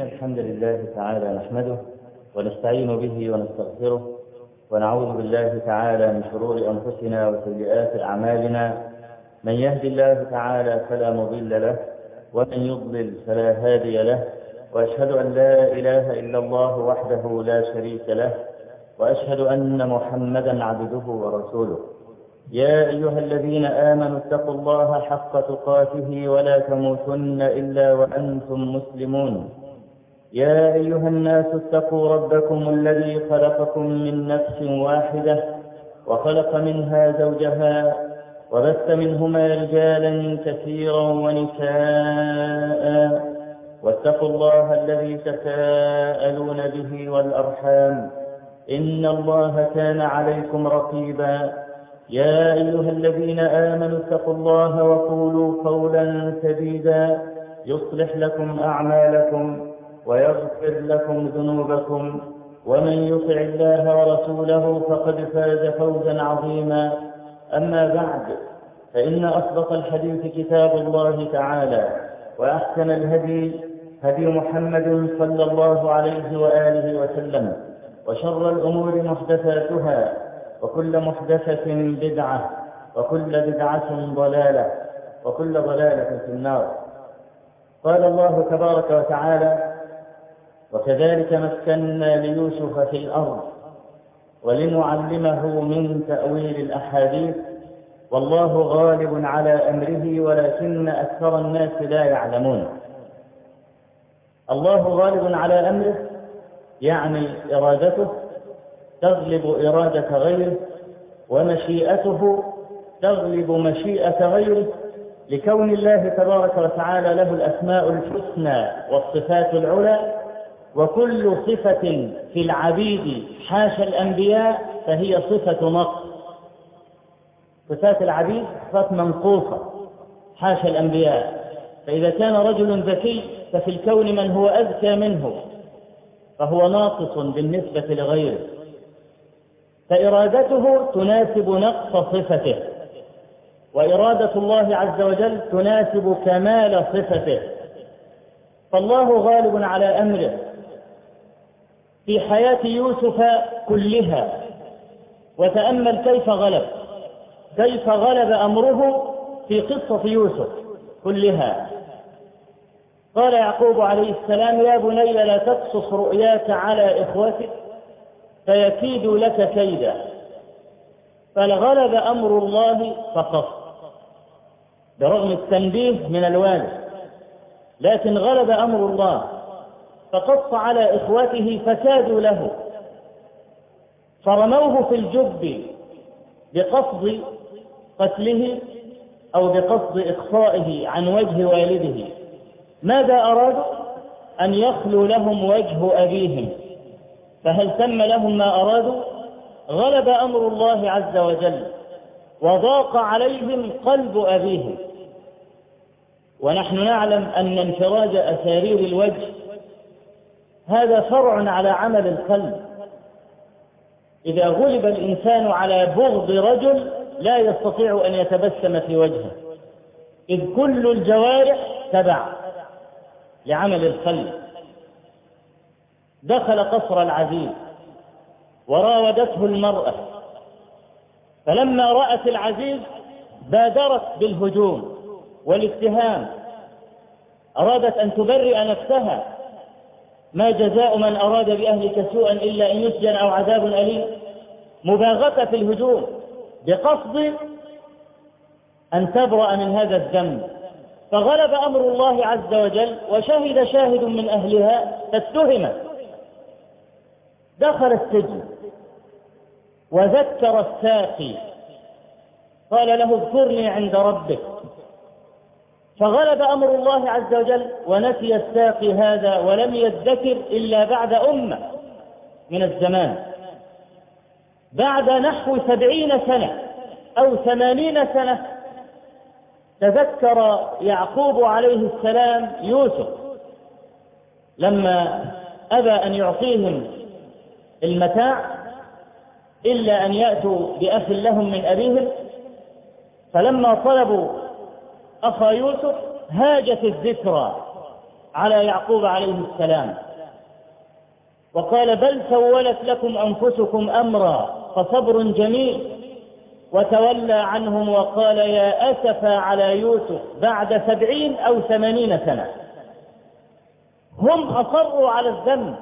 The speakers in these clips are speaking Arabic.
الحمد لله تعالى نحمده ونستعين به ونستغفره ونعوذ بالله تعالى من شرور أنفسنا وسيئات أعمالنا. من يهد الله تعالى فلا مضل له ومن يضلل فلا هادي له، وأشهد أن لا إله إلا الله وحده لا شريك له، وأشهد أن محمدا عبده ورسوله. يا أيها الذين آمنوا اتقوا الله حق تقاته ولا تموتن إلا وأنتم مسلمون. يا أيها الناس اتقوا ربكم الذي خلقكم من نفس واحدة وخلق منها زوجها وبث منهما رجالا كثيرا ونساء، واتقوا الله الذي تساءلون به والأرحام إن الله كان عليكم رقيبا. يا أيها الذين آمنوا اتقوا الله وقولوا قولا سديدا يصلح لكم أعمالكم ويغفر لكم ذنوبكم، ومن يطع الله ورسوله فقد فاز فوزا عظيما. أما بعد، فإن أصدق الحديث كتاب الله تعالى، وأحسن الهدي هدي محمد صلى الله عليه وآله وسلم، وشر الأمور محدثاتها، وكل محدثة بدعة، وكل بدعة ضلالة، وكل ضلالة في النار. قال الله تبارك وتعالى: وكذلك مكنا ليوسف في الأرض ولنعلمه من تأويل الأحاديث والله غالب على أمره ولكن أكثر الناس لا يعلمون. الله غالب على أمره يعني إرادته تغلب إرادة غيره، ومشيئته تغلب مشيئة غيره، لكون الله تبارك وتعالى له الأسماء الحسنى والصفات العلى، وكل صفة في العبيد حاشا الأنبياء فهي صفة نقص. صفات العبيد صفات منقوصة حاشا الأنبياء، فإذا كان رجل ذكي ففي الكون من هو أذكى منه فهو ناقص بالنسبة لغيره، فإرادته تناسب نقص صفته، وإرادة الله عز وجل تناسب كمال صفته. فالله غالب على أمره في حياة يوسف كلها. وتأمل كيف غلب أمره في قصة يوسف كلها. قال يعقوب عليه السلام: يا بني لا تقصص رؤياك على إخوتك فيكيدوا لك كيدا. فغلب أمر الله فقط برغم التنبيه من الوالد، لكن غلب أمر الله فقص على إخوته فكادوا له، فرموه في الجب بقصد قتله أو بقصد إخفائه عن وجه والده. ماذا أرادوا؟ أن يخلوا لهم وجه أبيهم، فهل تم لهم ما أرادوا؟ غلب أمر الله عز وجل وضاق عليهم قلب أبيهم. ونحن نعلم أن انفراج أسارير الوجه هذا فرع على عمل القلب. إذا غلب الإنسان على بغض رجل لا يستطيع أن يتبسم في وجهه، إذ كل الجوارح تبع لعمل القلب. دخل قصر العزيز وراودته المرأة، فلما رأت العزيز بادرت بالهجوم والاتهام، أرادت أن تبرئ نفسها. ما جزاء من أراد بأهلك سوءا إلا أن يسجن أو عذاب أليم. مباغتة في الهجوم بقصد أن تبرأ من هذا الذنب. فغلب أمر الله عز وجل وشهد شاهد من أهلها فاتهمت. دخل السجن وذكر الساقي، قال له: اذكرني عند ربك. فغلب أمر الله عز وجل ونسي الساقي هذا ولم يذكر إلا بعد أمة من الزمان، بعد نحو 70 سنة أو 80 سنة. تذكر يعقوب عليه السلام يوسف لما أبى أن يعطيهم المتاع إلا أن يأتوا بأخ لهم من أبيهم، فلما طلبوا أخا يوسف هاجت الذكرى على يعقوب عليه السلام وقال بل سولت لكم أنفسكم أمرا فصبر جميل، وتولى عنهم وقال يا أسفا على يوسف بعد 70 أو 80 سنة. هم أصروا على الذنب،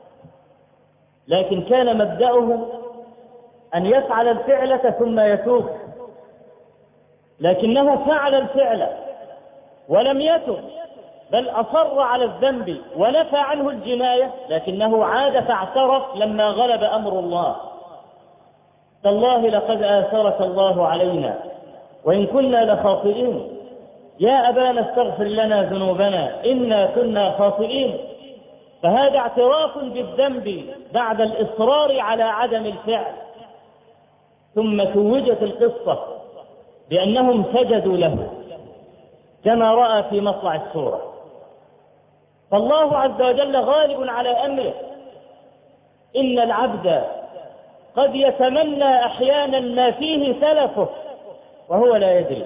لكن كان مبدأه أن يفعل الفعلة ثم يتوب، لكنه فعل الفعل ولم يتب، بل أصر على الذنب ونفى عنه الجناية، لكنه عاد فاعترف لما غلب أمر الله. تالله لقد آثرك الله علينا وإن كنا لخاطئين، يا أبانا استغفر لنا ذنوبنا إنا كنا خاطئين. فهذا اعتراف بالذنب بعد الإصرار على عدم الفعل. ثم توجت القصة بأنهم سجدوا له كما رأى في مطلع السورة. فالله عز وجل غالب على أمره. إن العبد قد يتمنى أحيانا ما فيه سلفه وهو لا يدري،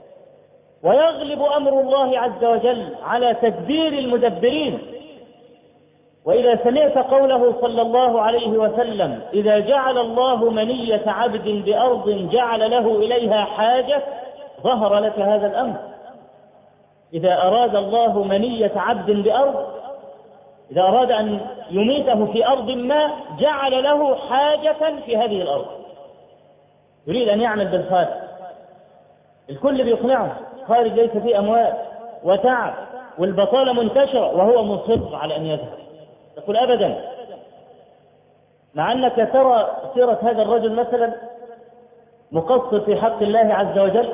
ويغلب أمر الله عز وجل على تدبير المدبرين. وإذا سمعت قوله صلى الله عليه وسلم إذا جعل الله منية عبد بأرض جعل له إليها حاجة، ظهر لك هذا الأمر. إذا أراد الله منية عبد بأرض، إذا أراد أن يميته في أرض ما جعل له حاجة في هذه الأرض، يريد أن يعمل بالخارج. الكل بيقنعه خارج ليس فيه أموال وتعب والبطالة منتشرة، وهو مصر على أن يذهب. تقول أبدا، مع أنك ترى سيرة هذا الرجل مثلا مقصر في حق الله عز وجل،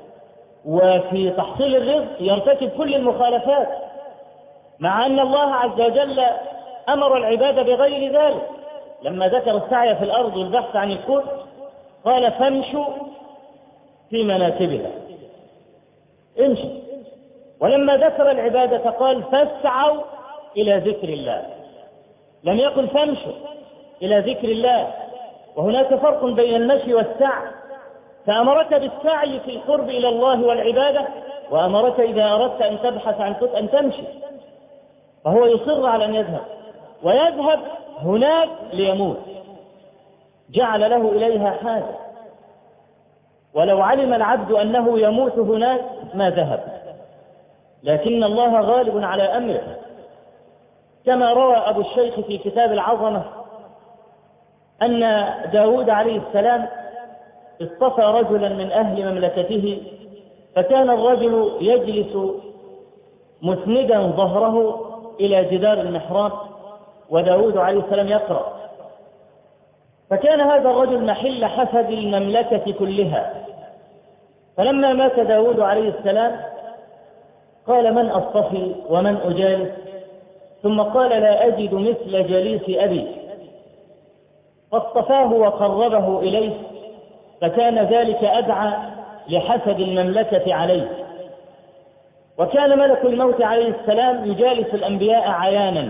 وفي تحصيل الرزق يرتكب كل المخالفات، مع أن الله عز وجل أمر العباد بغير ذلك. لما ذكر السعي في الأرض والبحث عن الكون قال فامشوا في مناكبها، امشي. ولما ذكر العبادة قال فاسعوا إلى ذكر الله، لم يقل فامشوا إلى ذكر الله. وهناك فرق بين المشي والسعي، فأمرك بالسعي في القرب إلى الله والعبادة، وأمرك إذا أردت أن تبحث عن أن تمشي. فهو يصر على أن يذهب، ويذهب هناك ليموت، جعل له إليها حاجة. ولو علم العبد أنه يموت هناك ما ذهب، لكن الله غالب على أمره. كما روى أبو الشيخ في كتاب العظمة أن داود عليه السلام اصطفى رجلا من أهل مملكته، فكان الرجل يجلس مسندا ظهره إلى جدار المحراب وداود عليه السلام يقرأ. فكان هذا الرجل محل حسد المملكة كلها. فلما مات داود عليه السلام قال من أصطفي ومن أجالس؟ ثم قال لا أجد مثل جليس أبي، فاصطفاه وقربه إليه، فكان ذلك أدعى لحسد المملكة عليه. وكان ملك الموت عليه السلام يجالس الأنبياء عيانا،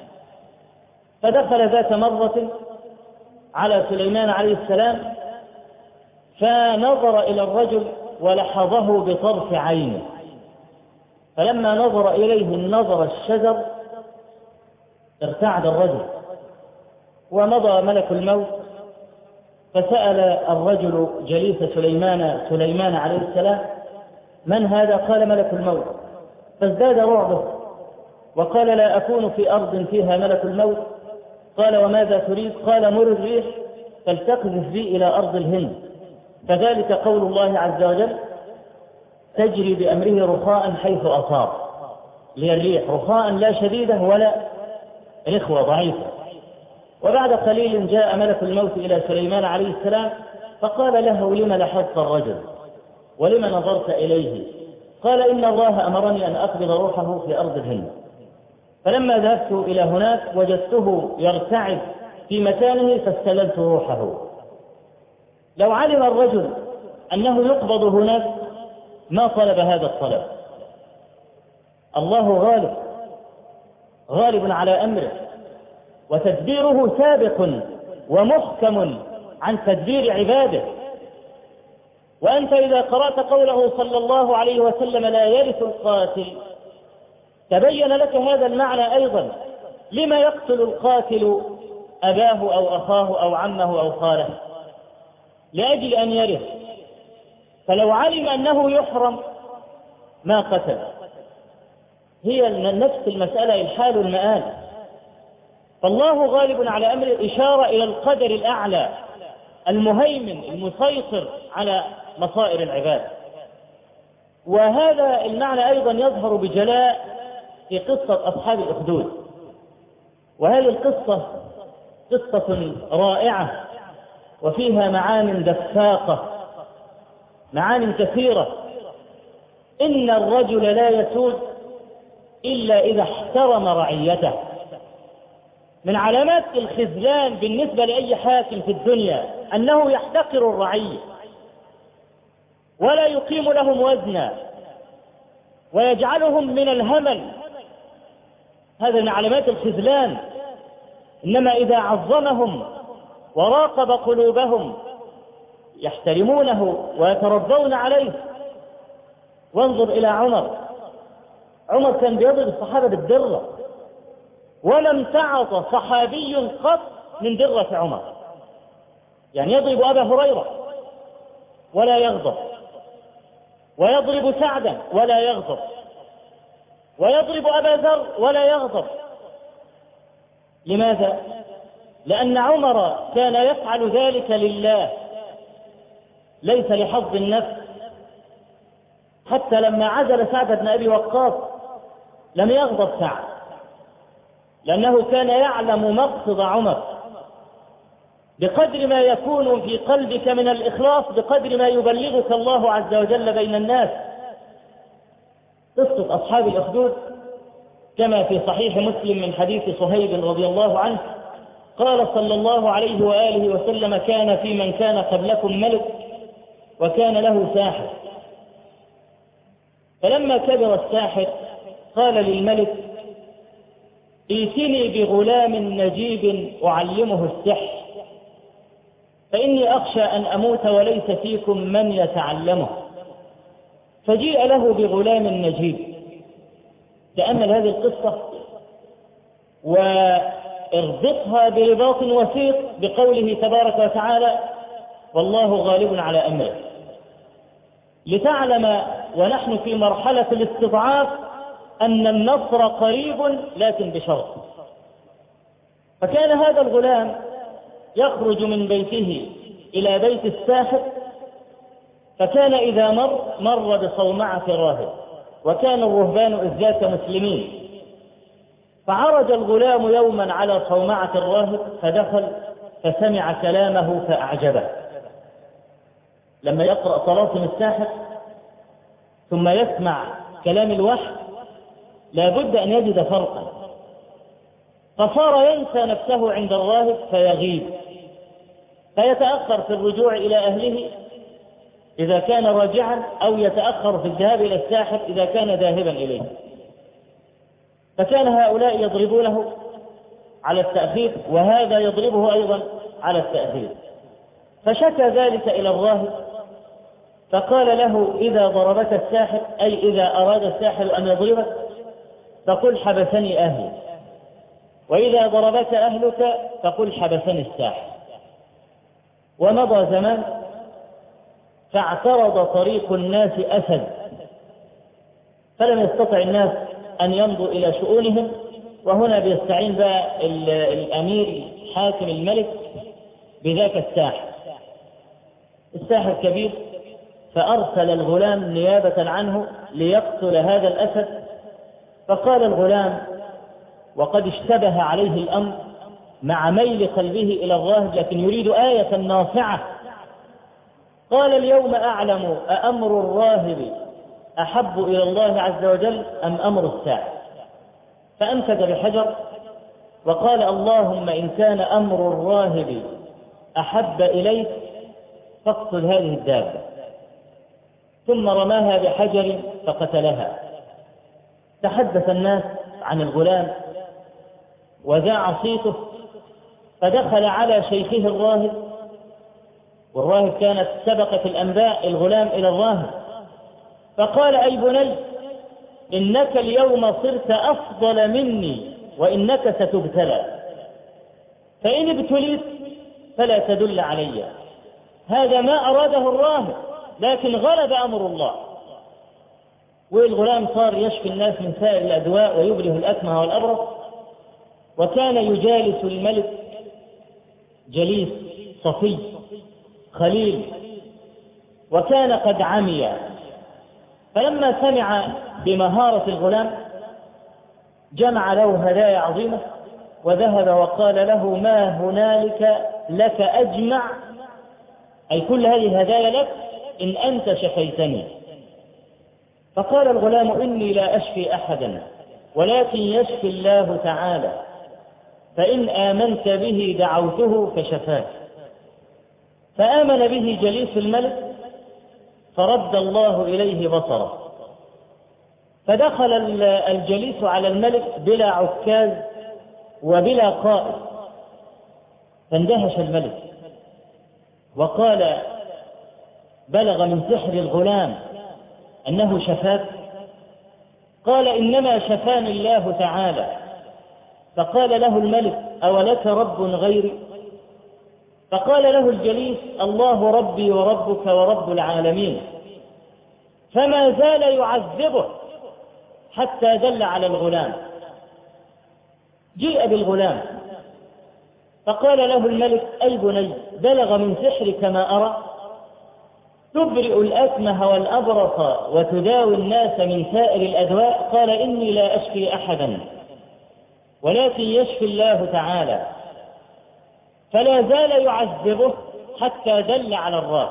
فدخل ذات مرة على سليمان عليه السلام فنظر إلى الرجل ولحظه بطرف عينه، فلما نظر إليه النظر الشجر ارتعد الرجل، ومضى ملك الموت فسأل الرجل جليس سليمان عليه السلام من هذا؟ قال ملك الموت، فازداد رعبه وقال لا أكون في أرض فيها ملك الموت. قال وماذا تريد؟ قال مر الريح فلتقذف بي إلى أرض الهند. فذلك قول الله عز وجل تجري بأمره رخاء حيث أصاب، للريح رخاء لا شديدة ولا رخوة ضعيفة. وبعد قليل جاء ملك الموت إلى سليمان عليه السلام فقال له لم لحظت الرجل ولم نظرت إليه؟ قال إن الله أمرني أن أقبض روحه في أرض الهند. فلما ذهبت إلى هناك وجدته يرتعد في مكانه فاستللت روحه. لو علم الرجل أنه يقبض هناك ما طلب هذا الطلب. الله غالب على أمره، وتدبيره سابق ومحكم عن تدبير عباده. وأنت إذا قرأت قوله صلى الله عليه وسلم لا يرث القاتل تبين لك هذا المعنى أيضا. لما يقتل القاتل أباه أو أخاه أو عمه أو خاله؟ لأجل أن يرث، فلو علم أنه يحرم ما قتل. هي نفس المسألة، الحال المآل. فالله غالب على أمره، إشارة إلى القدر الأعلى المهيمن المسيطر على مصائر العباد. وهذا المعنى أيضا يظهر بجلاء في قصة أصحاب الأخدود. وهذه القصة قصة رائعة وفيها معان دفاقة، معان كثيرة. إن الرجل لا يسود إلا إذا احترم رعيته. من علامات الخذلان بالنسبة لأي حاكم في الدنيا أنه يحتقر الرعية ولا يقيم لهم وزنا ويجعلهم من الهمل. هذا من علامات الخذلان. إنما إذا عظمهم وراقب قلوبهم يحترمونه ويترضون عليه. وانظر إلى عمر كان بيضرب الصحابة بالدرة، ولا امتعض صحابي قط من درة عمر. يعني يضرب أبا هريرة ولا يغضب، ويضرب سعدا ولا يغضب، ويضرب أبا ذر ولا يغضب. لماذا؟ لأن عمر كان يفعل ذلك لله، ليس لحظ النفس. حتى لما عزل سعد بن أبي وقاص لم يغضب سعد، لأنه كان يعلم مقصد عمر. بقدر ما يكون في قلبك من الإخلاص بقدر ما يبلغك الله عز وجل بين الناس. قصة أصحاب الأخدود كما في صحيح مسلم من حديث صهيب رضي الله عنه قال صلى الله عليه وآله وسلم: كان في من كان قبلكم ملك وكان له ساحر، فلما كبر الساحر قال للملك: ائتني بغلام نجيب أعلمه السحر، فإني أخشى أن أموت وليس فيكم من يتعلمه. فجيء له بغلام نجيب. تأمل هذه القصة واربطها برباط وثيق بقوله تبارك وتعالى: والله غالب على أمره، لتعلم ونحن في مرحلة الاستضعاف أن النصر قريب لكن بشرط. فكان هذا الغلام يخرج من بيته إلى بيت الساحر، فكان إذا مر بصومعة راهب، وكان الرهبان إذ ذاك مسلمين. فعرج الغلام يوما على صومعة الراهب فدخل فسمع كلامه فأعجبه. لما يقرأ طلاسم الساحر ثم يسمع كلام الوحي لا بد أن يجد فرقا، فصار ينسى نفسه عند الراهب فيغيب، فيتأخر في الرجوع إلى أهله إذا كان راجعا، أو يتأخر في الذهاب إلى الساحر إذا كان ذاهبا إليه. فكان هؤلاء يضربونه على التأخير، وهذا يضربه أيضا على التأخير. فشكى ذلك إلى الراهب فقال له: إذا ضربك الساحر، أي إذا أراد الساحر أن يضربك، فقل حبسني أهلي، وإذا ضربك أهلك فقل حبسني الساحر. ومضى زمان فاعترض طريق الناس أسد، فلم يستطع الناس أن يمضوا إلى شؤونهم. وهنا بيستعين بقى الأمير حاكم الملك بذاك الساحر. الساحر كبير، فأرسل الغلام نيابة عنه ليقتل هذا الأسد. فقال الغلام وقد اشتبه عليه الأمر مع ميل قلبه إلى الراهب، لكن يريد آية ناصعة. قال: اليوم أعلم أأمر الراهب أحب إلى الله عز وجل أم أمر الساحر. فأمسك بحجر وقال: اللهم إن كان أمر الراهب أحب إليك فاقتل هذه الدابة. ثم رماها بحجر فقتلها. تحدث الناس عن الغلام وذاع صيته، فدخل على شيخه الراهب، والراهب كانت سبقت الأنباء الغلام إلى الراهب، فقال: أي بني، إنك اليوم صرت أفضل مني وإنك ستبتلى، فإن ابتليت فلا تدل علي. هذا ما أراده الراهب، لكن غلب أمر الله. والغلام صار يشفي الناس من سائر الأدواء ويبره الأكمه والأبرص. وكان يجالس الملك جليس صفي خليل، وكان قد عمي. فلما سمع بمهارة الغلام جمع له هدايا عظيمة وذهب وقال له: ما هنالك لك أجمع، أي كل هذه الهدايا لك إن أنت شفيتني. فقال الغلام: إني لا أشفي أحدا ولكن يشفي الله تعالى، فإن آمنت به دعوته فشفاك. فآمن به جليس الملك فرد الله إليه بصره، فدخل الجليس على الملك بلا عكاز وبلا قائد. فاندهش الملك وقال: بلغ من سحر الغلام أنه شفاك؟ قال: إنما شفاني الله تعالى. فقال له الملك: أولك رب غيري؟ فقال له الجليس: الله ربي وربك ورب العالمين. فما زال يعذبه حتى دل على الغلام. جيء بالغلام فقال له الملك: أي بني، بلغ من سحرك ما أرى، تبرئ الأكمه والأبرص وتداوي الناس من سائر الأدواء. قال: إني لا أشفي أحدا ولكن يشفي الله تعالى. فلا زال يعذبه حتى دل على الراهب،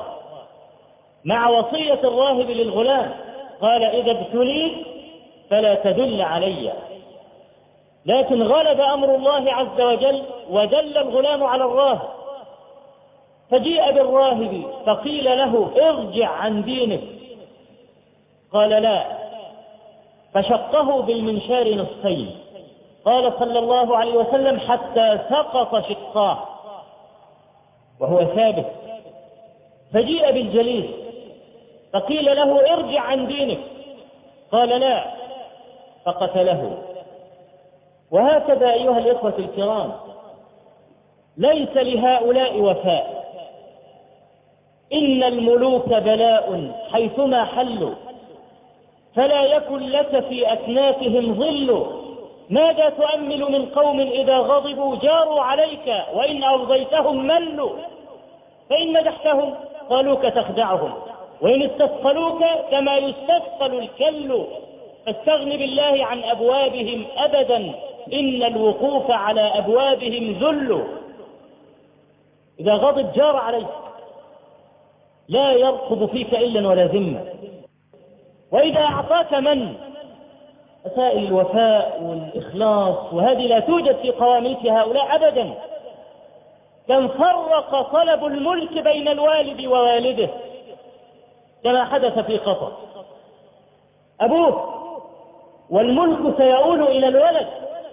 مع وصية الراهب للغلام. قال: إذا ابتليت فلا تدل علي. لكن غلب أمر الله عز وجل ودل الغلام على الراهب. فجيء بالراهب فقيل له: ارجع عن دينك. قال: لا. فشقه بالمنشار نصفين، قال صلى الله عليه وسلم: حتى سقط شقاه وهو ثابت. فجيء بالجليس فقيل له: ارجع عن دينك. قال: لا. فقتله. وهكذا أيها الإخوة الكرام، ليس لهؤلاء وفاء. إن الملوك بلاء حيثما حلوا، فلا يكن لك في أكنافهم ظل. ماذا تؤمل من قوم إذا غضبوا جاروا عليك وإن أرضيتهم ملوا؟ فإن مدحتهم قالوك تخدعهم، وإن استثقلوك كما يستثقل الكل. فاستغن بالله عن أبوابهم أبدا، إن الوقوف على أبوابهم ذل. إذا غضب جار عليك لا يرقب فيك إلا ولا ذمة. وإذا أعطاك من مسائل الوفاء والإخلاص، وهذه لا توجد في قواميس هؤلاء أبدا. كم فرق طلب الملك بين الوالد ووالده كما حدث في قطر. أبوه والملك سيؤول إلى الولد،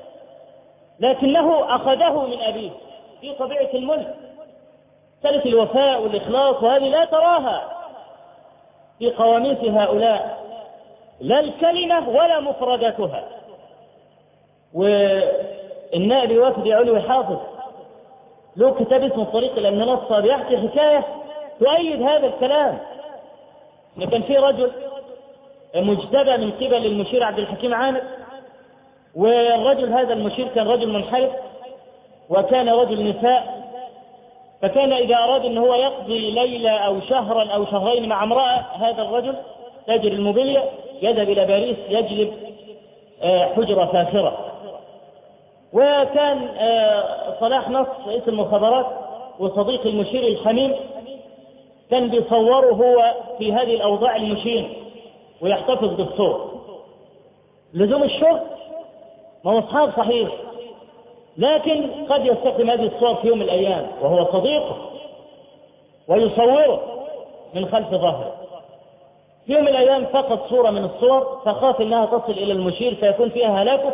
لكنه أخذه من أبيه في طبيعة الملك. ثالث الوفاء والإخلاص، وهذه لا تراها في قواميس هؤلاء، لا الكلمة ولا مفرداتها. والنائب وفد علوي حافظ له كتاب اسمه الطريق إلى المنصة بيحكي حكاية تؤيد هذا الكلام. كان في رجل مجتبى من قبل المشير عبد الحكيم عامر، والرجل هذا المشير كان رجل منحرف وكان رجل نساء. فكان إذا أراد أن هو يقضي ليلة أو شهرا أو شهرين مع امرأة، هذا الرجل تاجر الموبيليا يذهب إلى باريس يجلب حجرة فاخرة. وكان صلاح نصر رئيس المخابرات وصديق المشير الحميم كان بيصوره هو في هذه الأوضاع المشين ويحتفظ بالصور. لزوم الشغل ما هو أصحاب صحيح، لكن قد يستخدم هذه الصور في يوم من الأيام وهو صديقه ويصوره من خلف ظهره. في يوم من الأيام فقد صورة من الصور فخاف أنها تصل إلى المشير فيكون فيها هلاكه،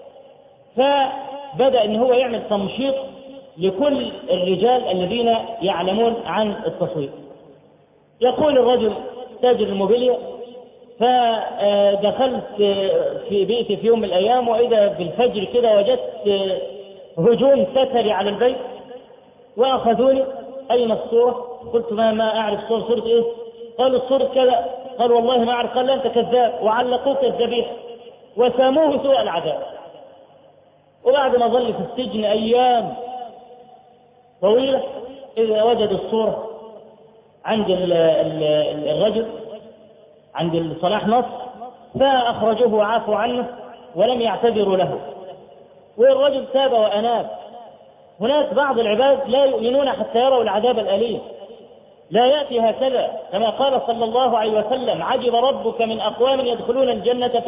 فبدأ أن هو يعمل تمشيط لكل الرجال الذين يعلمون عن التصوير. يقول الرجل تاجر الموبيليا: فدخلت في بيتي في يوم من الأيام، وإذا بالفجر كده وجدت هجوم ستري على البيت، وأخذوني. أين الصورة؟ قلت ما أعرف صورة إيه؟ قالوا الصورة كذا. قال والله ما أعرف. قال أنت كذاب، وعلقوك الذبيح وساموه سوء العذاب. وبعد ما ظل في السجن أيام طويلة إذا وجدوا الصورة عند الرجل، عند صلاح نصر، فأخرجوه وعافوا عنه ولم يعتذروا له، والرجل تاب وأناب. هناك بعض العباد لا يؤمنون حتى يروا العذاب الأليم، لا يأتي هكذا، كما قال صلى الله عليه وسلم: عجب ربك من أقوام يدخلون الجنة في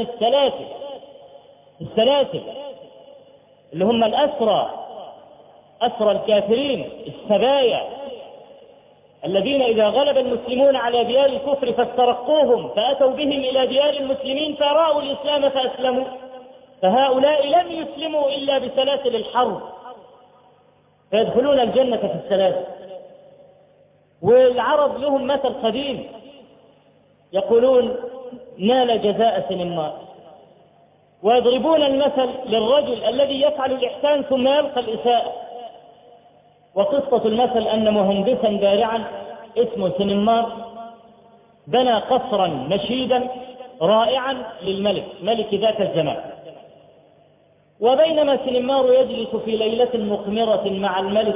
السلاسل اللي هم الأسرى، أسرى الكافرين، السبايا الذين إذا غلب المسلمون على ديار الكفر فاسترقوهم فأتوا بهم إلى ديار المسلمين فرأوا الإسلام فأسلموا، فهؤلاء لم يسلموا إلا بسلاسل الحرب، فيدخلون الجنة في السلاسل. والعرب لهم مثل قديم يقولون: نال جزاء سنمار. ويضربون المثل للرجل الذي يفعل الإحسان ثم يلقى الإساءة. وقصة المثل أن مهندسا بارعا اسمه سنمار بنى قصرا مشيدا رائعا للملك، ملك ذاك الزمان. وبينما سنمار يجلس في ليلة مقمرة مع الملك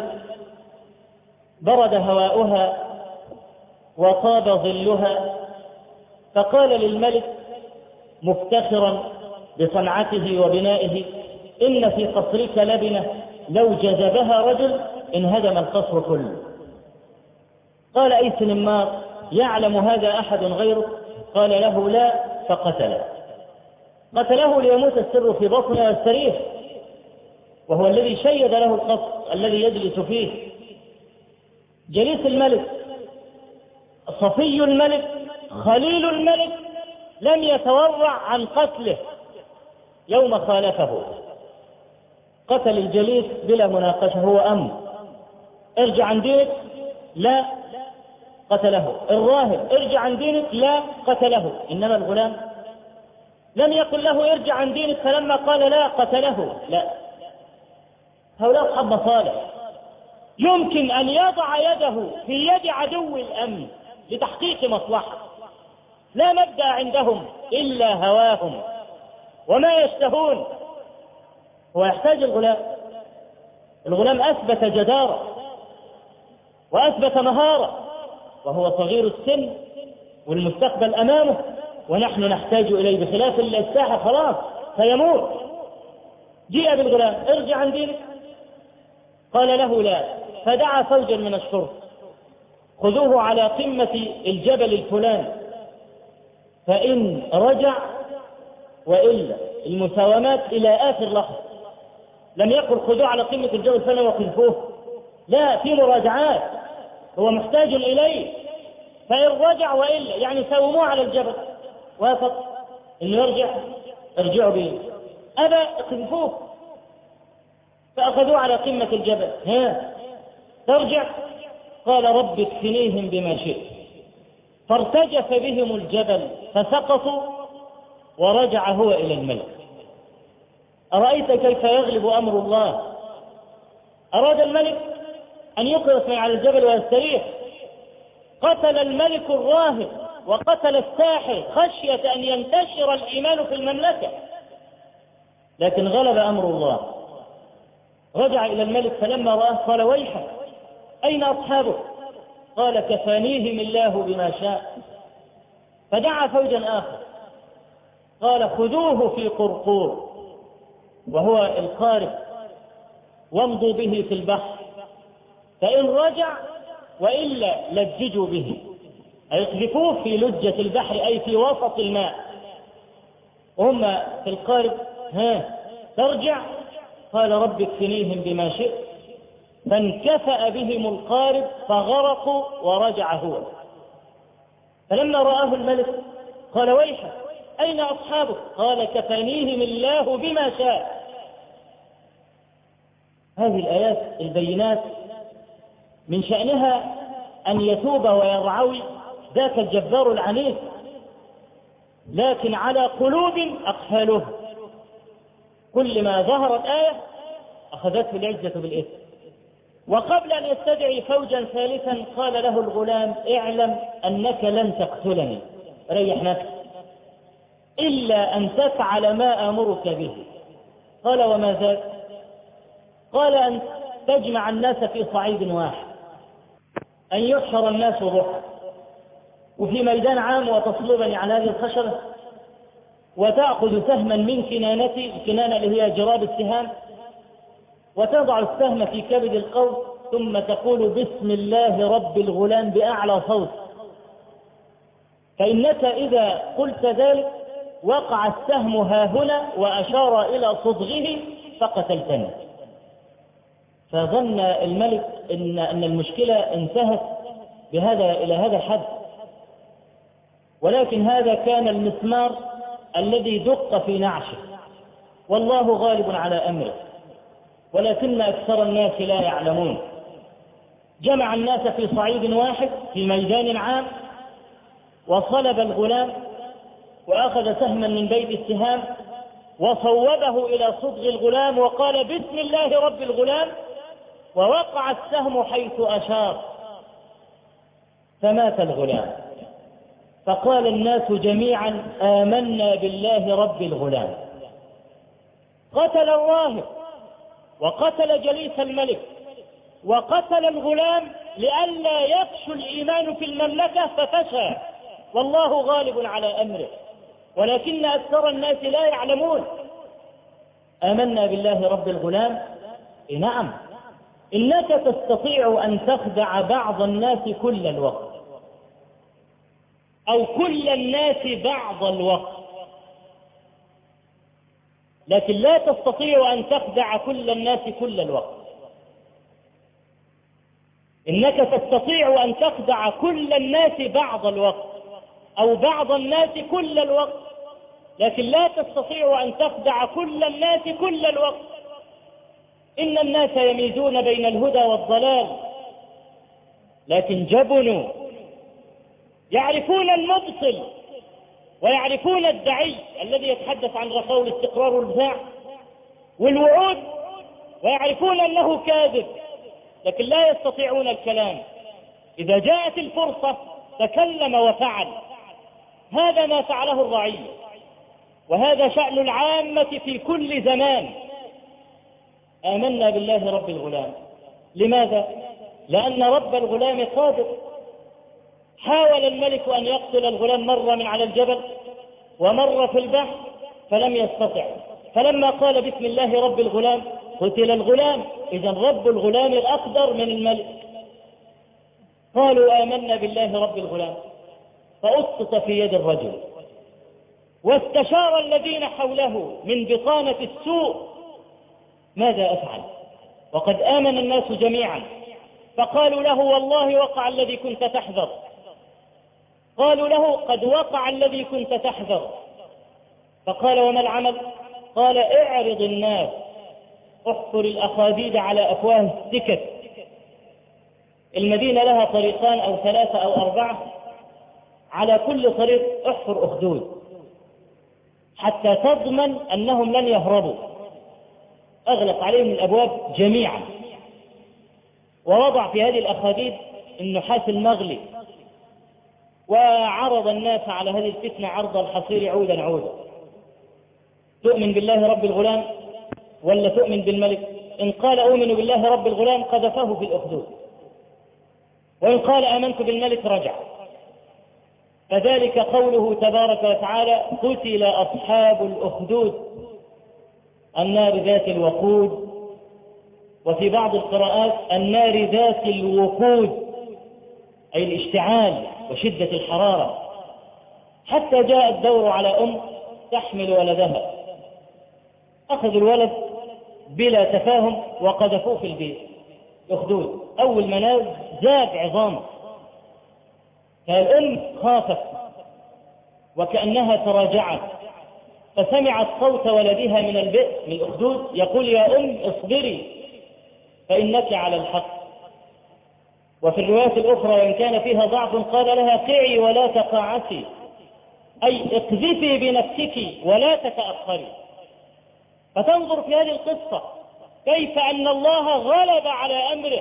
برد هواؤها وطاب ظلها، فقال للملك مفتخرا بصنعته وبنائه: إن في قصرك لبنة لو جذبها رجل انهدم القصر كله. قال: أي سنمار، يعلم هذا أحد غيره؟ قال له: لا. فقتله، قتله ليموت السر في بطنه ويستريح، وهو الذي شيد له القصر الذي يجلس فيه. جليس الملك، صفي الملك، خليل الملك، لم يتورع عن قتله يوم خالفه. قتل الجليس بلا مناقشة، هو أمر: ارجع عن دينك، لا، قتله. الراهب: ارجع عن دينك، لا، قتله. إنما الغلام لم يقل له ارجع عن دينك، فلما قال لا قتله. لا، هؤلاء أصحاب مصالح، يمكن أن يضع يده في يد عدو الأمن لتحقيق مصلحة، لا مبدأ عندهم إلا هواهم وما يشتهون. هو يحتاج الغلام أثبت جدارة وأثبت مهارة، وهو صغير السن والمستقبل أمامه، ونحن نحتاج إليه، بخلاف الساحة خلاص سيموت. جيء بالغلام: ارجع عن دينك، قال له لا. فدعا فوجا من الشرطة: خذوه على قمة الجبل الفلاني، فإن رجع وإلا، المساومات إلى آخر لحظة. لم يقل خذوه على قمة الجبل الفلاني وقذفوه، لا، في مراجعات، هو محتاج إليه. فإن رجع وإلا، يعني ساوموه على الجبل، وافق إنه يرجع، ارجعوا به. أبى، اقذفوه. فأخذوه على قمة الجبل: ها ترجع؟ قال: رب اكفنيهم بما شئت. فارتجف بهم الجبل فسقطوا، ورجع هو إلى الملك. أرأيت كيف يغلب أمر الله؟ أراد الملك أن يقرص على الجبل ويستريح، قتل الملك الراهب وقتل الساحر خشية أن ينتشر الإيمان في المملكة، لكن غلب أمر الله. رجع إلى الملك فلما رآه قال: ويحك، أين أصحابه؟ قال: كفانيهم الله بما شاء. فدعا فوجا آخر قال: خذوه في قرقور، وهو القارب، وامضوا به في البحر، فإن رجع وإلا لججوا به، أي اقذفوه في لجة البحر، أي في وسط الماء. وهم في القارب: ها ترجع؟ قال: رب اكفنيهم بما شئت. فانكفأ بهم القارب فغرقوا، ورجع هو. فلما رآه الملك قال: ويحك، أين أصحابه؟ قال: كفانيهم الله بما شاء. هذه الآيات البينات من شأنها أن يتوب ويرعوي ذاك الجبار العنيف، لكن على قلوب أقفالها. كل ما ظهرت آية أخذته العزة بالإثم. وقبل أن يستدعي فوجا ثالثا قال له الغلام: اعلم أنك لن تقتلني، ريح نفسك، إلا أن تفعل ما آمرك به. قال: وما ذاك؟ قال: أن تجمع الناس في صعيد واحد، أن يحشر الناس ضحى وفي ميدان عام وتصلبني على هذه الخشبة، وتأخذ سهما من كنانتي، الكنانة اللي هي جراب السهام، وتضع السهم في كبد القوس، ثم تقول: بسم الله رب الغلام بأعلى صوت، فإنك إذا قلت ذلك وقع السهم هاهنا وأشار إلى صدغه فقتلتني. فظن الملك أن المشكلة انتهت إلى هذا الحد، ولكن هذا كان المسمار الذي دق في نعشه، والله غالب على أمره، ولكن أكثر الناس لا يعلمون. جمع الناس في صعيد واحد في ميدان عام، وصلب الغلام وأخذ سهما من بيت السهام وصوبه إلى صدغ الغلام وقال: بسم الله رب الغلام، ووقع السهم حيث أشار فمات الغلام. فقال الناس جميعا: آمنا بالله رب الغلام. قتل الراهب وقتل جليس الملك وقتل الغلام لئلا يفشو الإيمان في المملكة، ففشى، والله غالب على أمره، ولكن أكثر الناس لا يعلمون. آمنا بالله رب الغلام. نعم، إنك تستطيع أن تخدع بعض الناس كل الوقت، أو كل الناس بعض الوقت، لكن لا تستطيع أن تخدع كل الناس كل الوقت. إنك تستطيع أن تخدع كل الناس بعض الوقت، أو بعض الناس كل الوقت، لكن لا تستطيع أن تخدع كل الناس كل الوقت. إن الناس يميزون بين الهدى والضلال، لكن جبنوا، يعرفون المبطل ويعرفون الدعي الذي يتحدث عن رخاء الاستقرار والبتاع والوعود، ويعرفون أنه كاذب، لكن لا يستطيعون الكلام. إذا جاءت الفرصة تكلم وفعل. هذا ما فعله الرعية، وهذا شأن العامة في كل زمان. آمنا بالله رب الغلام. لماذا؟ لأن رب الغلام قادر. حاول الملك أن يقتل الغلام مرة من على الجبل ومرة في البحر فلم يستطع، فلما قال بسم الله رب الغلام قتل الغلام. إذن رب الغلام الأقدر من الملك. قالوا آمنا بالله رب الغلام، فأسقط في يد الرجل، واستشار الذين حوله من بطانة السوء: ماذا أفعل؟ وقد آمن الناس جميعا. فقالوا له: والله وقع الذي كنت تحذر. قالوا له: قد وقع الذي كنت تحذر. فقال: وما العمل؟ قال: اعرض الناس، احفر الأخاديد على أفواه السكك. المدينة لها طريقان أو 3 أو 4، على كل طريق احفر أخدود حتى تضمن أنهم لن يهربوا. أغلق عليهم الأبواب جميعا، ووضع في هذه الأخاديد النحاس المغلي، وعرض الناس على هذه الفتنة عرض الحصير عودا عودا. تؤمن بالله رب الغلام ولا تؤمن بالملك؟ إن قال أؤمن بالله رب الغلام قذفه في الأخدود، وإن قال آمنت بالملك رجع. فذلك قوله تبارك وتعالى: قتل أصحاب الأخدود النار ذات الوقود، وفي بعض القراءات النار ذات الوقود، أي الاشتعال وشدة الحرارة. حتى جاء الدور على تحمل ولدها، أخذوا الولد بلا تفاهم وقذفوه في البيت أخدود. أول ما نام زاد عظامه، فالأم خافت وكأنها تراجعت، فسمعت صوت ولدها من البئر من الأخدود يقول: يا أم اصبري فإنك على الحق. وفي الرواية الأخرى وإن كان فيها ضعف قال لها: قعي ولا تقاعسي، أي اقذفي بنفسك ولا تتأخري. فتنظر في هذه القصة كيف أن الله غلب على أمره.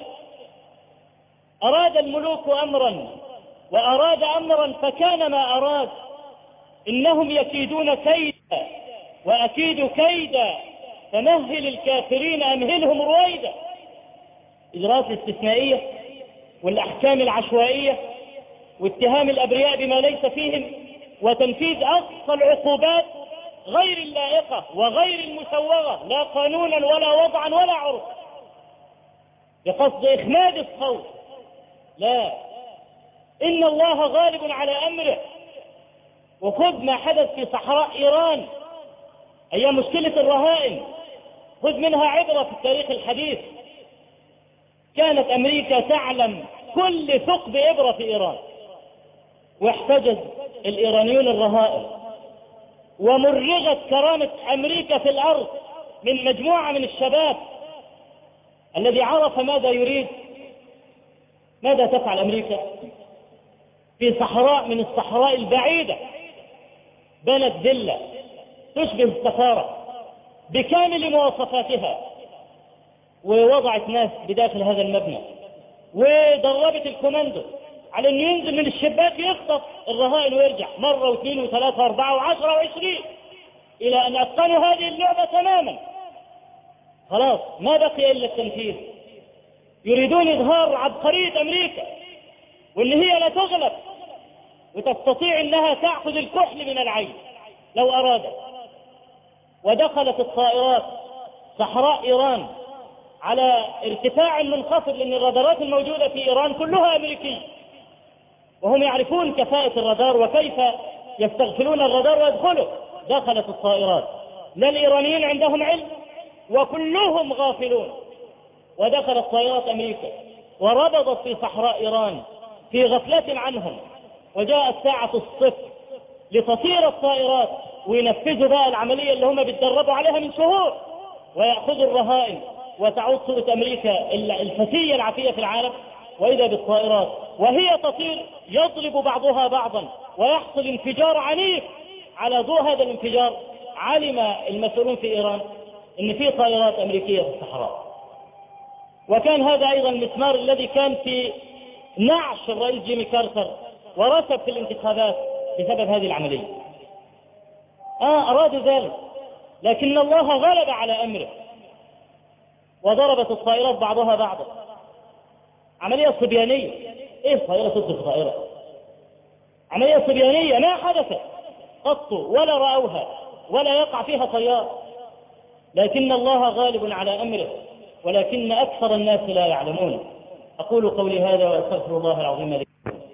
أراد الملوك أمرا وأراد أمرا فكان ما أراد. إنهم يكيدون كيدا وأكيد كيدا فمهل الكافرين أمهلهم رويدا. إجراءات الاستثنائية والأحكام العشوائية واتهام الأبرياء بما ليس فيهم وتنفيذ أقصى العقوبات غير اللائقة وغير المسوغة لا قانونا ولا وضعا ولا عرفا بقصد إخماد الصوت. لا، إن الله غالب على أمره. وخذ ما حدث في صحراء إيران أيام مشكلة الرهائن، خذ منها عبرة في التاريخ الحديث. كانت أمريكا تعلم كل ثقب إبرة في إيران، واحتجز الإيرانيون الرهائن، ومرغت كرامة أمريكا في الأرض من مجموعة من الشباب الذي عرف ماذا يريد. ماذا تفعل أمريكا؟ في صحراء من الصحراء البعيدة بنت فيلا تشبه السفارة بكامل مواصفاتها، ووضعت ناس بداخل هذا المبنى، ودربت الكوماندو على أنه ينزل من الشباك يخطف الرهائن ويرجع مرة واثنين وثلاثة واربعة وعشرة وعشرين إلى أن أتقنوا هذه اللعبة تماما. خلاص ما بقي إلا التنفيذ. يريدون إظهار عبقرية أمريكا وأن هي لا تغلب وتستطيع أنها تأخذ الكحل من العين لو أرادت. ودخلت الطائرات صحراء إيران على ارتفاع منخفض، لأن الرادارات الموجودة في إيران كلها أمريكية، وهم يعرفون كفاءة الرادار وكيف يستغفلون الرادار ويدخلوا. دخلت الطائرات، لا الإيرانيين عندهم علم وكلهم غافلون، ودخلت طائرات أمريكا وربضت في صحراء إيران في غفلة عنهم. وجاءت ساعة الصفر لتطير الطائرات وينفذوا بقى العملية اللي هم بيتدربوا عليها من شهور، ويأخذوا الرهائن، وتعود صورة أمريكا الفتية العافية في العالم. وإذا بالطائرات وهي تطير يضرب بعضها بعضا ويحصل انفجار عنيف. على ضوء هذا الانفجار علم المسؤولون في إيران أن في طائرات أمريكية في الصحراء. وكان هذا أيضا المسمار الذي كان في نعش الرئيس جيمي كارتر ورسب في الانتخابات بسبب هذه العملية. أرادوا ذلك، لكن الله غلب على أمره وضربت الطائرات بعضها بعضا. عملية صبيانية. إيه طائرة تصدق طائرة؟ عملية صبيانية ما حدثت قط ولا رأوها ولا يقع فيها طيار، لكن الله غالب على أمره ولكن أكثر الناس لا يعلمون. أقول قولي هذا وأستغفر الله العظيم لي.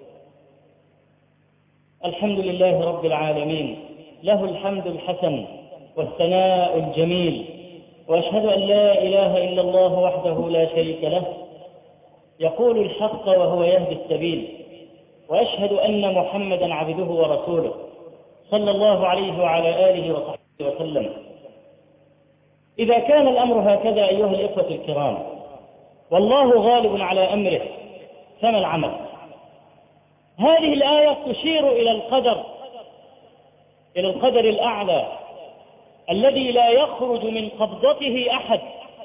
الحمد لله رب العالمين، له الحمد الحسن والثناء الجميل، وأشهد أن لا إله إلا الله وحده لا شريك له يقول الحق وهو يهدي السبيل، وأشهد أن محمدا عبده ورسوله صلى الله عليه وعلى آله وصحبه وسلم. إذا كان الأمر هكذا أيها الإخوة الكرام والله غالب على أمره، فما العمل؟ هذه الآية تشير إلى القدر الأعلى الذي لا يخرج من قبضته أحد.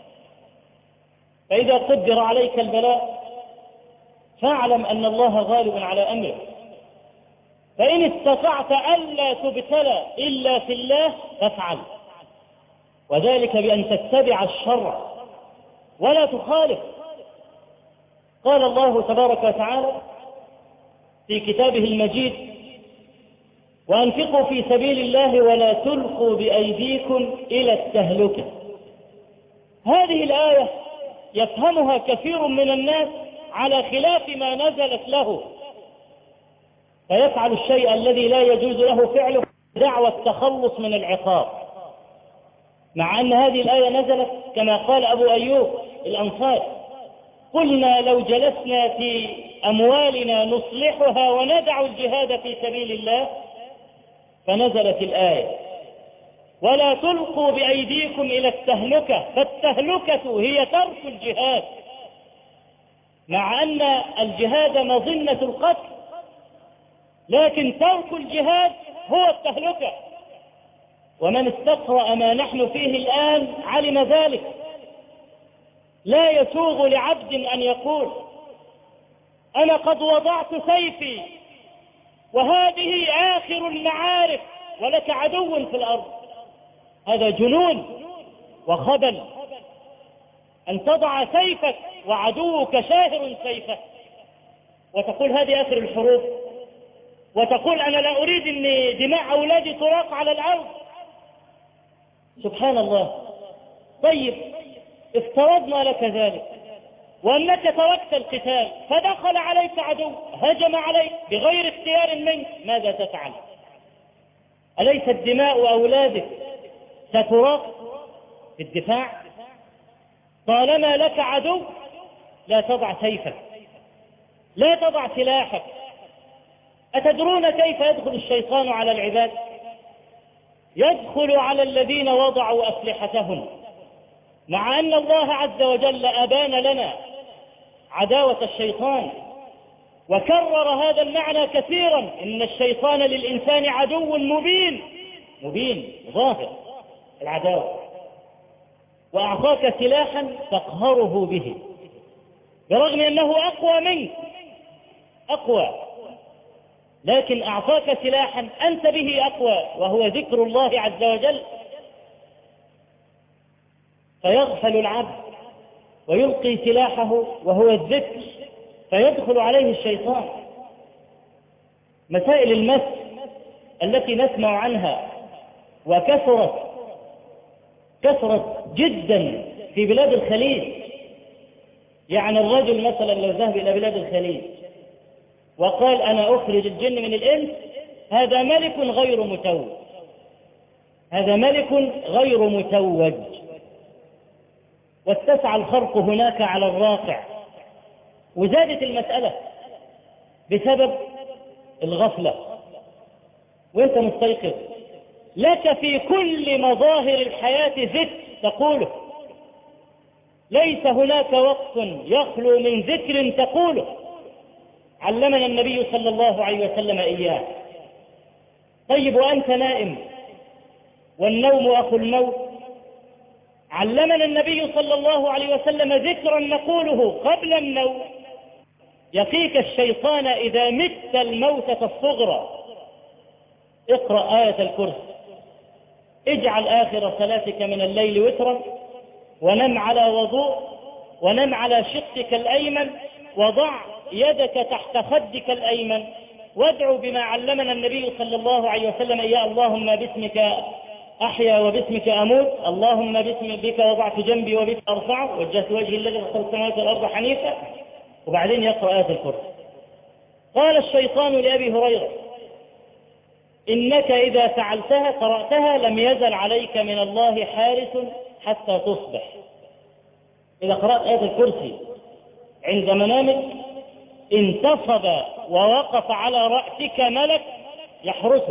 فإذا قدر عليك البلاء فاعلم أن الله غالب على أمره. فإن استطعت ألا تبتلى إلا في الله فافعل، وذلك بأن تتبع الشرع ولا تخالف. قال الله تبارك وتعالى في كتابه المجيد: وأنفقوا في سبيل الله ولا تلقوا بأيديكم إلى التهلكة. هذه الآية يفهمها كثير من الناس على خلاف ما نزلت له، فيفعل الشيء الذي لا يجوز له فعله دعوى التخلص من العقاب، مع أن هذه الآية نزلت كما قال أبو أيوب الأنصاري: قلنا لو جلسنا في أموالنا نصلحها وندع الجهاد في سبيل الله. فنزلت الآية: ولا تلقوا بأيديكم إلى التهلكة. فالتهلكة هي ترك الجهاد، مع أن الجهاد مظنة القتل، لكن ترك الجهاد هو التهلكة. ومن استقرأ ما نحن فيه الآن علم ذلك. لا يسوغ لعبد أن يقول أنا قد وضعت سيفي وهذه آخر المعارك ولك عدو في الأرض. هذا جنون وخبل أن تضع سيفك وعدوك شاهر سيفه وتقول هذه آخر الحروب، وتقول أنا لا أريد أن دماء أولادي تراق على الأرض. سبحان الله. طيب افترضنا لك ذلك وأنك تركت القتال فدخل عليك عدو هجم عليك بغير اختيار منك، ماذا تفعل؟ أليست دماء أولادك ستراق في الدفاع؟ طالما لك عدو لا تضع سيفك، لا تضع سلاحك. أتدرون كيف يدخل الشيطان على العباد؟ يدخل على الذين وضعوا أسلحتهم، مع أن الله عز وجل أبان لنا عداوة الشيطان وكرر هذا المعنى كثيرا، إن الشيطان للإنسان عدو مبين ظاهر العداوة، وأعطاك سلاحا تقهره به برغم أنه أقوى منك، أقوى، لكن أعطاك سلاحا أنت به أقوى وهو ذكر الله عز وجل. فيغفل العبد ويلقي سلاحه وهو الذكر فيدخل عليه الشيطان. مسائل المس التي نسمع عنها وكثرت جدا في بلاد الخليج، يعني الرجل مثلا لو ذهب إلى بلاد الخليج وقال أنا أخرج الجن من الإنس، هذا ملك غير متوج، هذا ملك غير متوج. واتسع الخرق هناك على الراقع، وزادت المسألة بسبب الغفلة. وانت مستيقظ لك في كل مظاهر الحياة ذكر تقوله، ليس هناك وقت يخلو من ذكر تقوله، علمنا النبي صلى الله عليه وسلم إياه. طيب وأنت نائم والنوم أخو الموت، علمنا النبي صلى الله عليه وسلم ذكرا نقوله قبل النوم: يقيك الشيطان إذا مت الموتة الصغرى، اقرأ آية الكرسي، اجعل آخر صلاتك من الليل وترا، ونم على وضوء، ونم على شقك الأيمن، وضع يدك تحت خدك الأيمن، وادعو بما علمنا النبي صلى الله عليه وسلم: يا اللهم باسمك أحيا وباسمك أموت، اللهم بك وضعت جنبي وبك أرفعه، وجهت وجهي الذي خلق السماوات والأرض حنيفا. وبعدين يقرأ آية الكرسي. قال الشيطان لأبي هريرة: إنك إذا فعلتها قرأتها لم يزل عليك من الله حارس حتى تصبح. إذا قرأت آية الكرسي عند منامك انتصب ووقف على رأسك ملك يحرسك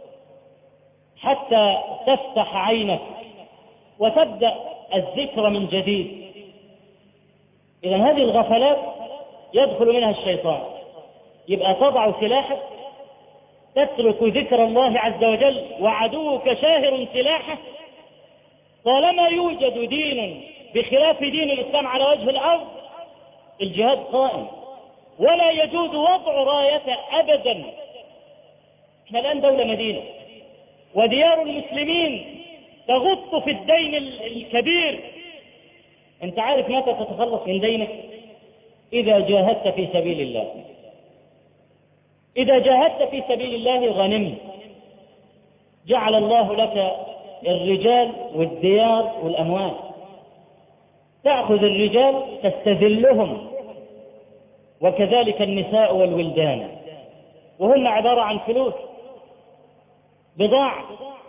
حتى تفتح عينك وتبدأ الذكر من جديد. إذن هذه الغفلات يدخل منها الشيطان. يبقى تضع سلاحك، تترك ذكر الله عز وجل، وعدوك شاهر سلاحه. طالما يوجد دين بخلاف دين الإسلام على وجه الأرض، الجهاد قائم ولا يجوز وضع رايته أبدا. احنا الآن دولة مدينة، وديار المسلمين تغط في الدين الكبير. انت عارف متى تتخلص من دينك؟ إذا جاهدت في سبيل الله. إذا جاهدت في سبيل الله غنمت. جعل الله لك الرجال والديار والأموال. تأخذ الرجال تستذلهم، وكذلك النساء والولدان، وهم عبارة عن فلوس، بضاعة.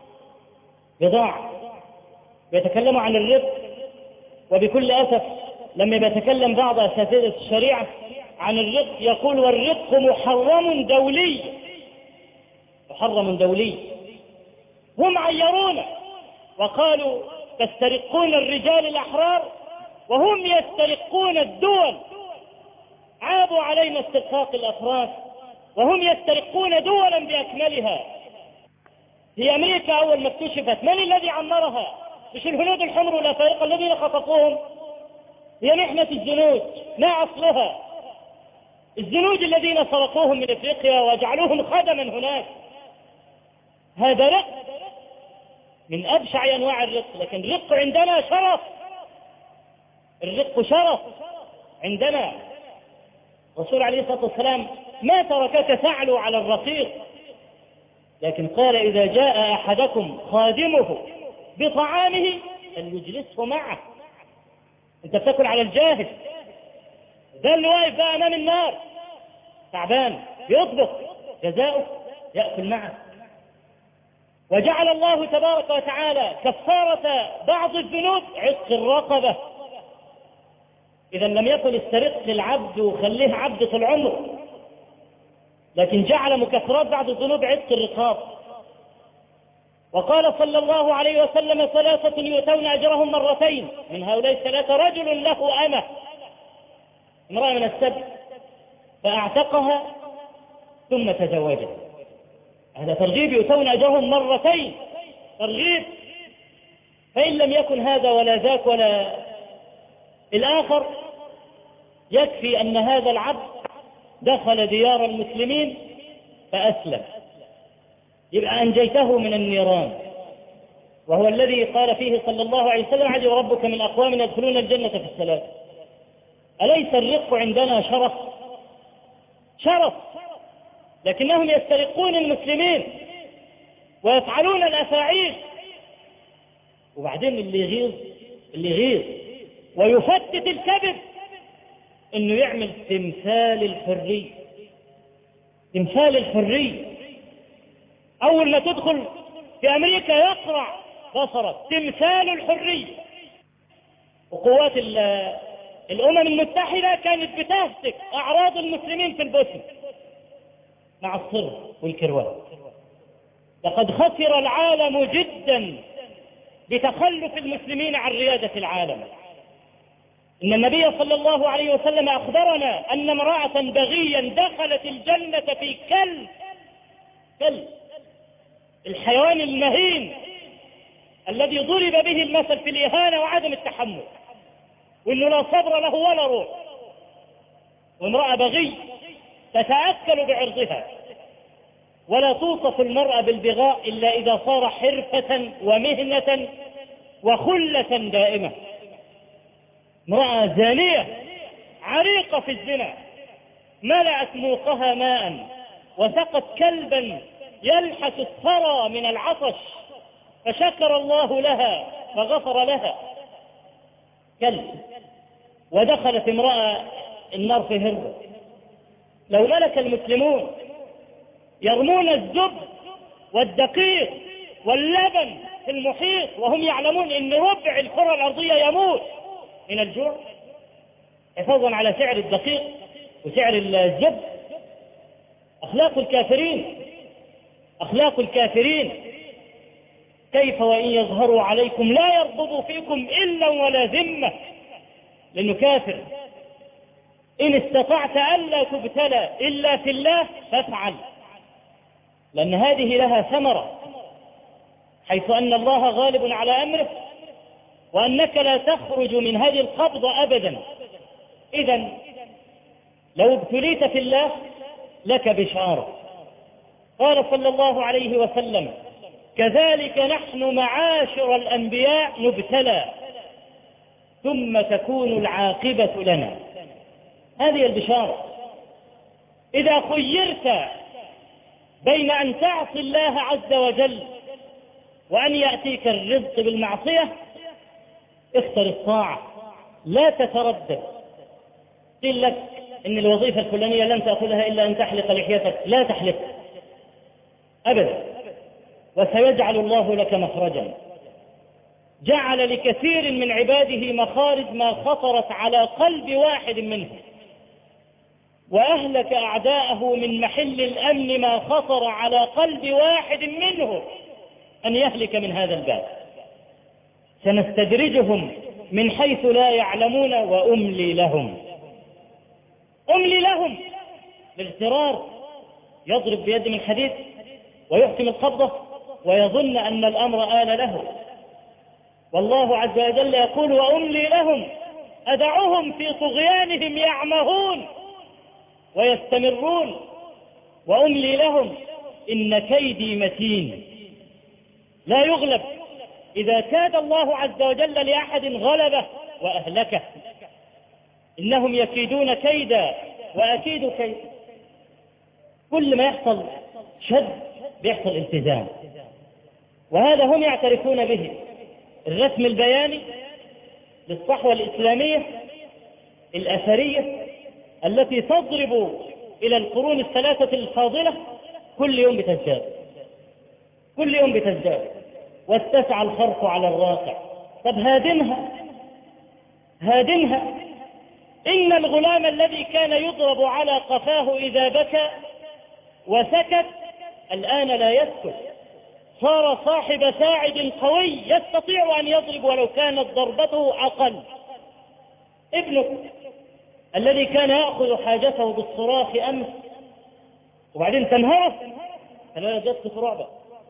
يتكلموا عن الرق، وبكل أسف لما يتكلم بعض أساتذة الشريعة عن الرق يقول: والرق محرم دولي. هم عيرونا وقالوا تسترقون الرجال الأحرار وهم يسترقون الدول. عابوا علينا استرقاق الأفراد وهم يسترقون دولا بأكملها. هي أمريكا أول ما اكتشفت من الذي عمرها؟ مش الهنود الحمر والأفارقة الذين خطفوهم؟ هي محنة الزنوج، ما أصلها؟ الزنوج الذين سرقوهم من أفريقيا وجعلوهم خدما هناك. هذا رق من أبشع أنواع الرق، لكن الرق عندنا شرف، الرق شرف عندنا. الرسول عليه الصلاة والسلام ما تركك تعلو على الرقيق، لكن قال إذا جاء أحدكم خادمه بطعامه فليجلسه معه. أنت بتاكل على الجاهز، ده اللي واقف بقى أمام النار تعبان يطبخ، جزاؤه يأكل معه. وجعل الله تبارك وتعالى كفارة بعض الذنوب عتق الرقبة. إذا لم يكن استرق العبد وخليه عبد طول عمره، لكن جعل مكفرات بعض الذنوب عتق الرقاب. وقال صلى الله عليه وسلم 3 يؤتون أجرهم مرتين، من هؤلاء 3 رجل له أمة، امرأة من السبت، فأعتقها ثم تزوجها. هذا ترغيب، يؤتون أجرهم مرتين، ترغيب. فإن لم يكن هذا ولا ذاك ولا الآخر، يكفي أن هذا العبد دخل ديار المسلمين فأسلم، يبقى أنجيته من النيران. وهو الذي قال فيه صلى الله عليه وسلم عجب ربك من أقوام يدخلون الجنة في السلام. أليس الرق عندنا شرف؟ شرف، لكنهم يسترقون المسلمين ويفعلون الأفاعيل. وبعدين اللي يغيظ ويفتت الكذب انه يعمل تمثال الحرية. تمثال الحرية اول ما تدخل في امريكا يقرع بصرك تمثال الحرية. وقوات الامم المتحدة كانت بتهتك اعراض المسلمين في البوسنة مع الصر والكروات. لقد خسر العالم جدا بتخلف المسلمين عن ريادة العالم. إن النبي صلى الله عليه وسلم أخبرنا أن امرأة بغيا دخلت الجنة في كلب، الحيوان المهين الذي ضرب به المثل في الإهانة وعدم التحمل، وإنه لا صبر له ولا روح. وامرأة بغي تتأكل بعرضها، ولا توصف المرأة بالبغاء إلا إذا صار حرفة ومهنة وخلة دائمة. امرأة زانية عريقة في الزنا ملأت موقها ماء وسقت كلبا يلحس الثرى من العطش، فشكر الله لها فغفر لها. كلب. ودخلت امرأة النار في هربة. لو ملك المسلمون يرمون الزبد والدقيق واللبن في المحيط وهم يعلمون ان ربع الكرة الارضية يموت من الجوع حفاظا على سعر الدقيق وسعر الزبد، اخلاق الكافرين. كيف وان يظهروا عليكم لا يرقبوا فيكم الا ولا ذمة، لانه كافر. ان استطعت الا تبتلى الا في الله فافعل، لأن هذه لها ثمرة، حيث أن الله غالب على أمره وأنك لا تخرج من هذه القبضة أبدا. إذن لو ابتليت في الله لك بشارة. قال صلى الله عليه وسلم كذلك نحن معاشر الأنبياء نبتلى ثم تكون العاقبة لنا. هذه البشارة. إذا خيرت بين أن تعصي الله عز وجل وأن يأتيك الرزق بالمعصية اختر الطاعة، لا تتردد. قيل لك إن الوظيفة الفلانية لن تأخذها إلا أن تحلق لحيتك، لا تحلق أبدا، وسيجعل الله لك مخرجا. جعل لكثير من عباده مخارج ما خطرت على قلب واحد منهم، وأهلك أعداءه من محل الأمن ما خطر على قلب واحد منهم أن يهلك من هذا الباب. سنستدرجهم من حيث لا يعلمون وأملي لهم. أملي لهم، الاغترار يضرب بيد من حديد ويحكم القبضة ويظن أن الأمر آل له. والله عز وجل يقول وأملي لهم أدعهم في طغيانهم يعمهون ويستمرون وأملي لهم إن كيدي متين. لا يغلب. إذا كاد الله عز وجل لأحد غلبه وأهلكه. إنهم يكيدون كيدا وأكيد كيدا. كل ما يحصل شد بيحصل التزام، وهذا هم يعترفون به. الرسم البياني للصحوة الإسلامية الأثرية التي تضرب إلى القرون الثلاثة الفاضلة كل يوم بتزداد، كل يوم بتزداد، واتسع الخرق على الراقع. طب هادمها. إن الغلام الذي كان يضرب على قفاه إذا بكى وسكت الآن لا يسكت، صار صاحب ساعد قوي يستطيع أن يضرب ولو كانت ضربته أقل. ابنك الذي كان يأخذ حاجته بالصراخ أمس وبعدين تنهره، الولد يصف رعبا.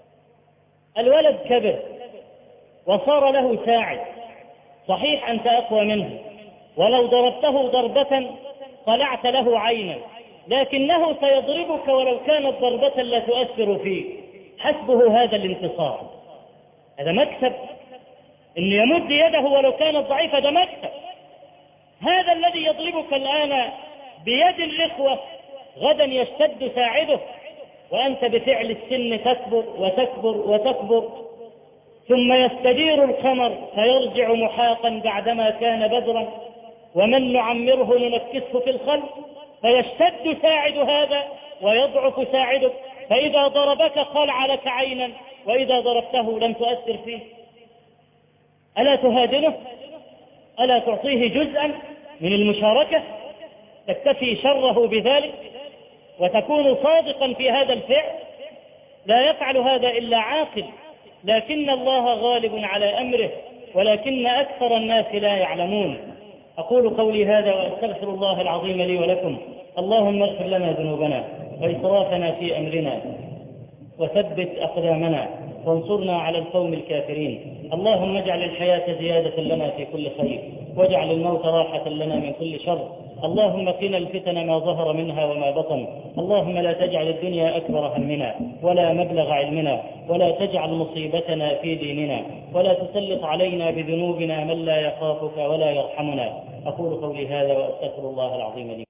الولد كبر وصار له ساعد، صحيح أنت أقوى منه، ولو ضربته ضربة طلعت له عينا، لكنه سيضربك ولو كانت ضربة لا تؤثر فيه. حسبه هذا الانتصار، هذا مكسب. إن يمد يده ولو كانت ضعيفة ده مكسب. هذا الذي يضربك الآن بيد الإخوة غدا يشتد ساعده، وأنت بفعل السن تكبر وتكبر وتكبر، ثم يستدير القمر فيرجع محاقا بعدما كان بدرا، ومن نعمره ننكسه في الخلق، فيشتد ساعد هذا ويضعف ساعدك، فإذا ضربك قلع لك عينا، وإذا ضربته لم تؤثر فيه. ألا تهادنه؟ ألا تعطيه جزءا من المشاركة تكتفي شره بذلك وتكون صادقا في هذا الفعل؟ لا يفعل هذا إلا عاقل، لكن الله غالب على أمره، ولكن أكثر الناس لا يعلمون. أقول قولي هذا وأستغفر الله العظيم لي ولكم. اللهم اغفر لنا ذنوبنا وإسرافنا في أمرنا وثبت أقدامنا وانصرنا على القوم الكافرين. اللهم اجعل الحياة زيادة لنا في كل خير، واجعل الموت راحة لنا من كل شر. اللهم قنا الفتن ما ظهر منها وما بطن. اللهم لا تجعل الدنيا أكبر همنا ولا مبلغ علمنا، ولا تجعل مصيبتنا في ديننا، ولا تسلط علينا بذنوبنا من لا يخافك ولا يرحمنا. أقول قولي هذا وأستغفر الله العظيم لي.